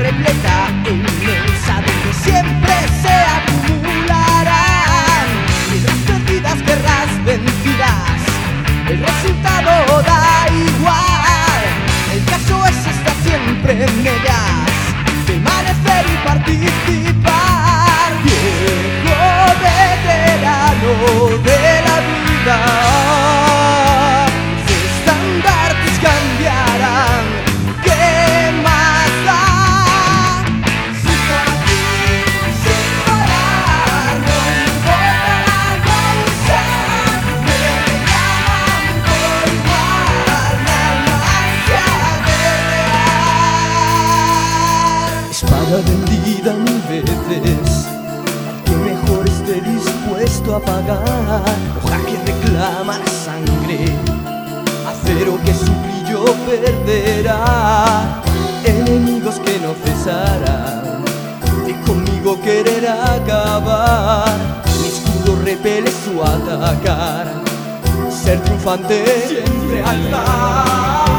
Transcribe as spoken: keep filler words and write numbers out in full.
repleta e inmensa donde siempre se acumularán vidas perdidas, guerras vencidas. El resultado da igual, el caso es estar siempre en ellas, permanecer y participar. Viejo veterano de la vida, los estandartes cambiarán. ¿Qué más da? Sigo aquí sin parar, no importa la cosa, me llaman por igual, mi alma ansia de real. Espada vendida mil veces, que mejor esté dispuesto a pagar. Hoja que reclama la sangre, acero que su brillo perderá. Enemigos que no cesarán de conmigo querer acabar. Mi escudo repele su atacar, ser triunfante siempre alzar.